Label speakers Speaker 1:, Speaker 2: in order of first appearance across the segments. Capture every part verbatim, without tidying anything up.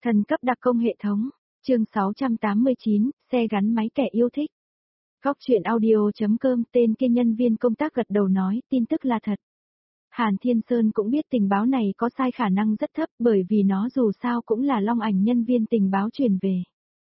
Speaker 1: Thần cấp đặc công hệ thống, chương sáu trăm tám mươi chín, xe gắn máy kẻ yêu thích. Góc truyện audio.com tên kia nhân viên công tác gật đầu nói, tin tức là thật. Hàn Thiên Sơn cũng biết tình báo này có sai khả năng rất thấp bởi vì nó dù sao cũng là Long Ảnh nhân viên tình báo truyền về.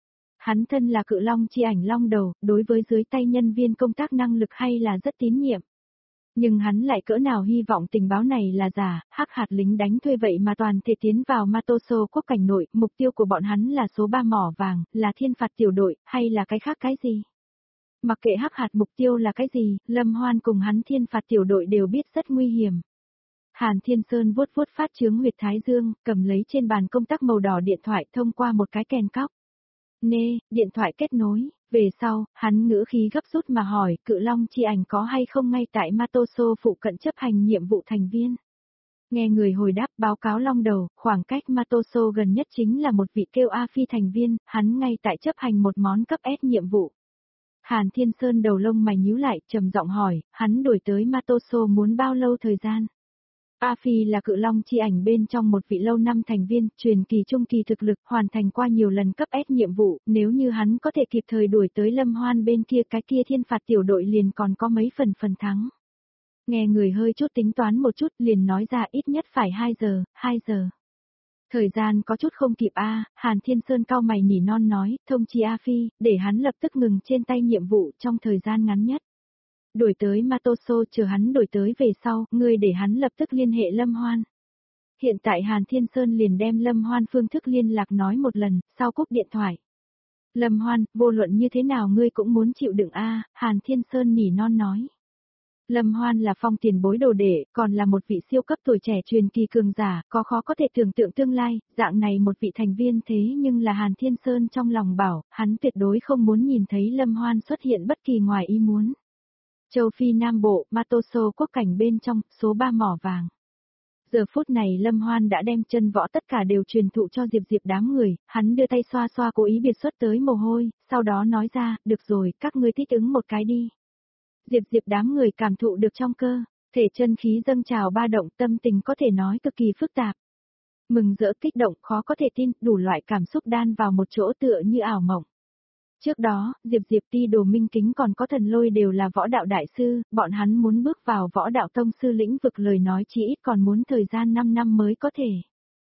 Speaker 1: Hắn thân là cự long chi ảnh long đầu, đối với dưới tay nhân viên công tác năng lực hay là rất tín nhiệm. Nhưng hắn lại cỡ nào hy vọng tình báo này là giả, hắc hạt lính đánh thuê vậy mà toàn thể tiến vào Matoso quốc cảnh nội, mục tiêu của bọn hắn là số ba mỏ vàng, là thiên phạt tiểu đội, hay là cái khác cái gì? Mặc kệ hắc hạt mục tiêu là cái gì, Lâm Hoan cùng hắn thiên phạt tiểu đội đều biết rất nguy hiểm. Hàn Thiên Sơn vuốt vuốt phát chướng huyệt thái dương, cầm lấy trên bàn công tắc màu đỏ điện thoại thông qua một cái kèn cóc. Nê, điện thoại kết nối, về sau, hắn ngữ khí gấp rút mà hỏi, cự long chi ảnh có hay không ngay tại Matoso phụ cận chấp hành nhiệm vụ thành viên. Nghe người hồi đáp báo cáo long đầu, khoảng cách Matoso gần nhất chính là một vị kêu A Phi thành viên, hắn ngay tại chấp hành một món cấp S nhiệm vụ. Hàn Thiên Sơn đầu lông mày nhíu lại, trầm giọng hỏi, hắn đuổi tới Matoso muốn bao lâu thời gian? A Phi là cự long chi ảnh bên trong một vị lâu năm thành viên, truyền kỳ trung kỳ thực lực, hoàn thành qua nhiều lần cấp S nhiệm vụ, nếu như hắn có thể kịp thời đuổi tới Lâm Hoan bên kia cái kia thiên phạt tiểu đội liền còn có mấy phần phần thắng. Nghe người hơi chút tính toán một chút liền nói ra ít nhất phải hai giờ, hai giờ. Thời gian có chút không kịp a, Hàn Thiên Sơn cau mày nỉ non nói, thông chi A Phi, để hắn lập tức ngừng trên tay nhiệm vụ trong thời gian ngắn nhất. Đuổi tới Matoso chờ hắn đuổi tới về sau, ngươi để hắn lập tức liên hệ Lâm Hoan. Hiện tại Hàn Thiên Sơn liền đem Lâm Hoan phương thức liên lạc nói một lần, sau cúp điện thoại. Lâm Hoan, vô luận như thế nào ngươi cũng muốn chịu đựng a, Hàn Thiên Sơn nỉ non nói. Lâm Hoan là phong tiền bối đồ đệ, còn là một vị siêu cấp tuổi trẻ truyền kỳ cường giả, có khó có thể tưởng tượng tương lai, dạng này một vị thành viên thế nhưng là Hàn Thiên Sơn trong lòng bảo, hắn tuyệt đối không muốn nhìn thấy Lâm Hoan xuất hiện bất kỳ ngoài ý muốn. Châu Phi Nam Bộ, Matoso quốc cảnh bên trong, số ba mỏ vàng. Giờ phút này Lâm Hoan đã đem chân võ tất cả đều truyền thụ cho Diệp Diệp đám người, hắn đưa tay xoa xoa cố ý biệt xuất tới mồ hôi, sau đó nói ra, được rồi, các ngươi thích ứng một cái đi. Diệp Diệp đám người cảm thụ được trong cơ, thể chân khí dâng trào ba động, tâm tình có thể nói cực kỳ phức tạp. Mừng rỡ kích động, khó có thể tin, đủ loại cảm xúc đan vào một chỗ tựa như ảo mộng. Trước đó, Diệp Diệp Ti Đồ Minh Kính còn có Thần Lôi đều là võ đạo đại sư, bọn hắn muốn bước vào võ đạo tông sư lĩnh vực lời nói chỉ ít còn muốn thời gian năm năm mới có thể.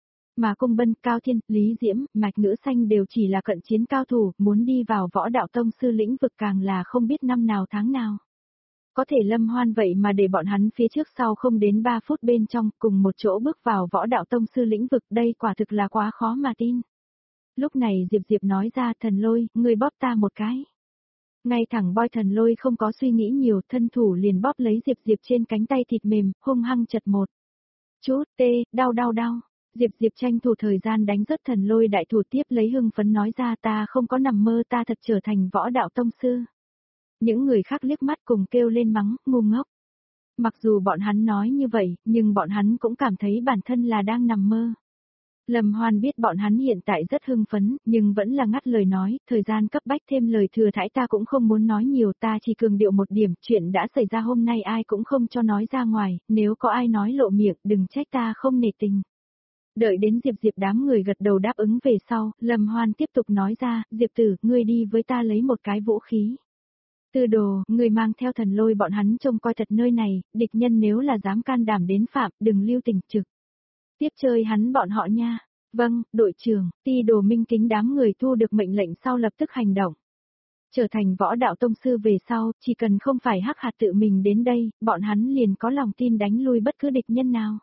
Speaker 1: Mà Cung Bân, Cao Thiên, Lý Diễm, Mạch Ngữ Xanh đều chỉ là cận chiến cao thủ, muốn đi vào võ đạo tông sư lĩnh vực càng là không biết năm nào tháng nào. Có thể Lâm Hoan vậy mà để bọn hắn phía trước sau không đến ba phút bên trong cùng một chỗ bước vào võ đạo tông sư lĩnh vực, đây quả thực là quá khó mà tin. Lúc này Diệp Diệp nói ra, Thần Lôi, ngươi bóp ta một cái. Ngay thẳng boy Thần Lôi không có suy nghĩ nhiều, thân thủ liền bóp lấy Diệp Diệp trên cánh tay thịt mềm, hung hăng chật một. Chút, tê, đau đau đau. Diệp Diệp tranh thủ thời gian đánh rớt Thần Lôi đại thủ tiếp lấy hưng phấn nói ra, ta không có nằm mơ, ta thật trở thành võ đạo tông sư. Những người khác liếc mắt cùng kêu lên mắng, ngu ngốc. Mặc dù bọn hắn nói như vậy, nhưng bọn hắn cũng cảm thấy bản thân là đang nằm mơ. Lâm Hoan biết bọn hắn hiện tại rất hưng phấn, nhưng vẫn là ngắt lời nói, thời gian cấp bách thêm lời thừa thãi ta cũng không muốn nói nhiều, ta chỉ cường điệu một điểm, chuyện đã xảy ra hôm nay ai cũng không cho nói ra ngoài, nếu có ai nói lộ miệng, đừng trách ta không nể tình. Đợi đến Diệp Diệp đám người gật đầu đáp ứng về sau, Lâm Hoan tiếp tục nói ra, Diệp tử, ngươi đi với ta lấy một cái vũ khí. Tư Đồ, người mang theo Thần Lôi bọn hắn trông coi thật nơi này, địch nhân nếu là dám can đảm đến phạm, đừng lưu tình trực. Tiếp chơi hắn bọn họ nha. Vâng, đội trưởng, Ti Đồ Minh Kính đám người thu được mệnh lệnh sau lập tức hành động. Trở thành võ đạo tông sư về sau, chỉ cần không phải hắc hạt tự mình đến đây, bọn hắn liền có lòng tin đánh lui bất cứ địch nhân nào.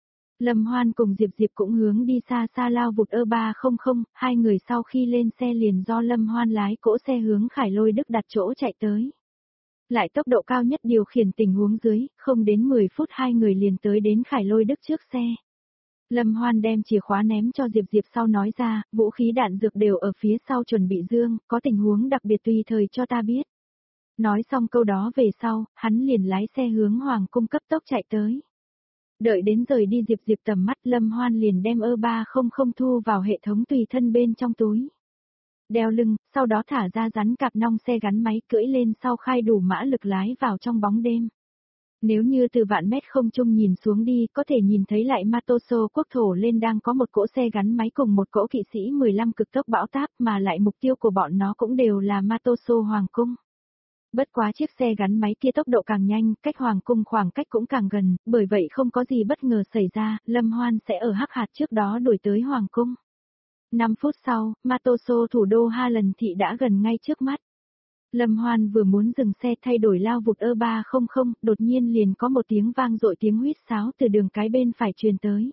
Speaker 1: Lâm Hoan cùng Diệp Diệp cũng hướng đi xa xa lao vụt ơ ba không không, hai người sau khi lên xe liền do Lâm Hoan lái cỗ xe hướng Khải Lôi Đức đặt chỗ chạy tới. Lại tốc độ cao nhất điều khiển tình huống dưới, không đến mười phút hai người liền tới đến Khải Lôi Đức trước xe. Lâm Hoan đem chìa khóa ném cho Diệp Diệp sau nói ra, vũ khí đạn dược đều ở phía sau chuẩn bị dương, có tình huống đặc biệt tùy thời cho ta biết. Nói xong câu đó về sau, hắn liền lái xe hướng Hoàng cung cấp tốc chạy tới. Đợi đến rời đi Diệp Diệp tầm mắt Lâm Hoan liền đem ơ ba không không thu vào hệ thống tùy thân bên trong túi. Đeo lưng, sau đó thả ra rắn cạp nong xe gắn máy cưỡi lên sau khai đủ mã lực lái vào trong bóng đêm. Nếu như từ vạn mét không trung nhìn xuống đi, có thể nhìn thấy lại Matoso quốc thổ lên đang có một cỗ xe gắn máy cùng một cỗ kỵ sĩ mười lăm cực tốc bão táp, mà lại mục tiêu của bọn nó cũng đều là Matoso Hoàng cung. Bất quá chiếc xe gắn máy kia tốc độ càng nhanh, cách Hoàng cung khoảng cách cũng càng gần, bởi vậy không có gì bất ngờ xảy ra, Lâm Hoan sẽ ở hắc hạt trước đó đuổi tới Hoàng cung. năm phút sau, Matoso thủ đô Ha Lần thị đã gần ngay trước mắt. Lâm Hoan vừa muốn dừng xe thay đổi lao vụt ơ ba không không, đột nhiên liền có một tiếng vang dội tiếng huýt sáo từ đường cái bên phải truyền tới.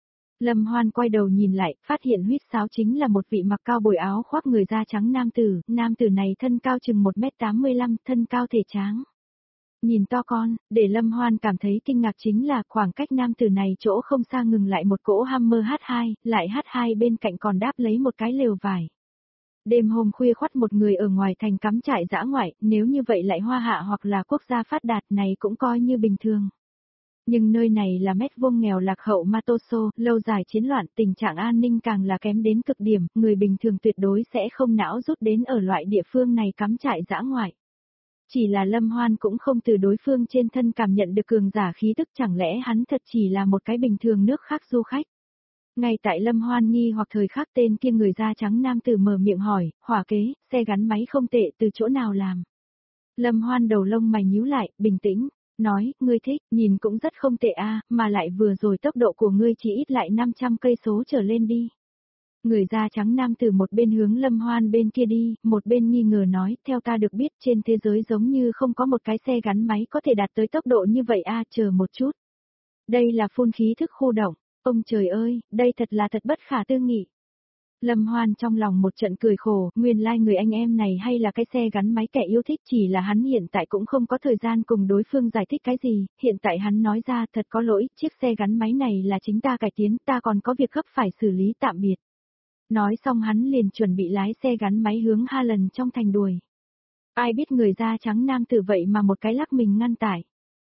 Speaker 1: Lâm Hoan quay đầu nhìn lại, phát hiện huýt sáo chính là một vị mặc cao bồi áo khoác người da trắng nam tử, nam tử này thân cao chừng một mét tám mươi lăm, thân cao thể tráng. Nhìn to con, để Lâm Hoan cảm thấy kinh ngạc chính là khoảng cách nam tử này chỗ không xa ngừng lại một cỗ Hammer hát hai, lại hát hai bên cạnh còn đáp lấy một cái lều vải. Đêm hôm khuya khoắt một người ở ngoài thành cắm trại dã ngoại, nếu như vậy lại hoa hạ hoặc là quốc gia phát đạt này cũng coi như bình thường. Nhưng nơi này là mét vuông nghèo lạc hậu Matoso, lâu dài chiến loạn, tình trạng an ninh càng là kém đến cực điểm, người bình thường tuyệt đối sẽ không não rút đến ở loại địa phương này cắm trại dã ngoại. Chỉ là Lâm Hoan cũng không từ đối phương trên thân cảm nhận được cường giả khí tức, chẳng lẽ hắn thật chỉ là một cái bình thường nước khác du khách. Ngay tại Lâm Hoan nghi hoặc thời khắc tên kia người da trắng nam tử mở miệng hỏi, hỏa kế, xe gắn máy không tệ, từ chỗ nào làm. Lâm Hoan đầu lông mày nhíu lại, bình tĩnh, nói, ngươi thích, nhìn cũng rất không tệ a, mà lại vừa rồi tốc độ của ngươi chỉ ít lại năm trăm cây số trở lên đi. Người da trắng nam tử một bên hướng Lâm Hoan bên kia đi, một bên nghi ngờ nói, theo ta được biết trên thế giới giống như không có một cái xe gắn máy có thể đạt tới tốc độ như vậy a, chờ một chút. Đây là phun khí thức khu động. Ông trời ơi, đây thật là thật bất khả tư nghị. Lâm Hoan trong lòng một trận cười khổ, nguyên lai like người anh em này hay là cái xe gắn máy kẻ yêu thích, chỉ là hắn hiện tại cũng không có thời gian cùng đối phương giải thích cái gì, hiện tại hắn nói ra thật có lỗi, chiếc xe gắn máy này là chính ta cải tiến, ta còn có việc gấp phải xử lý, tạm biệt. Nói xong hắn liền chuẩn bị lái xe gắn máy hướng Ha Lần trong thành đuổi. Ai biết người da trắng nam tử vậy mà một cái lắc mình ngăn tải.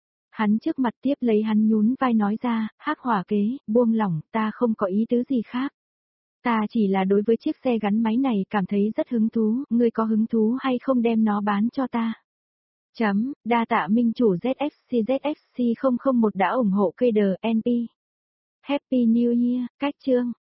Speaker 1: Hắn trước mặt tiếp lấy hắn nhún vai nói ra, hắc hỏa kế, buông lỏng, ta không có ý tứ gì khác. Ta chỉ là đối với chiếc xe gắn máy này cảm thấy rất hứng thú, ngươi có hứng thú hay không đem nó bán cho ta? Chấm, đa tạ minh chủ Z F C Z F C không không một đã ủng hộ cây đờ en pê. Happy New Year, cách chương.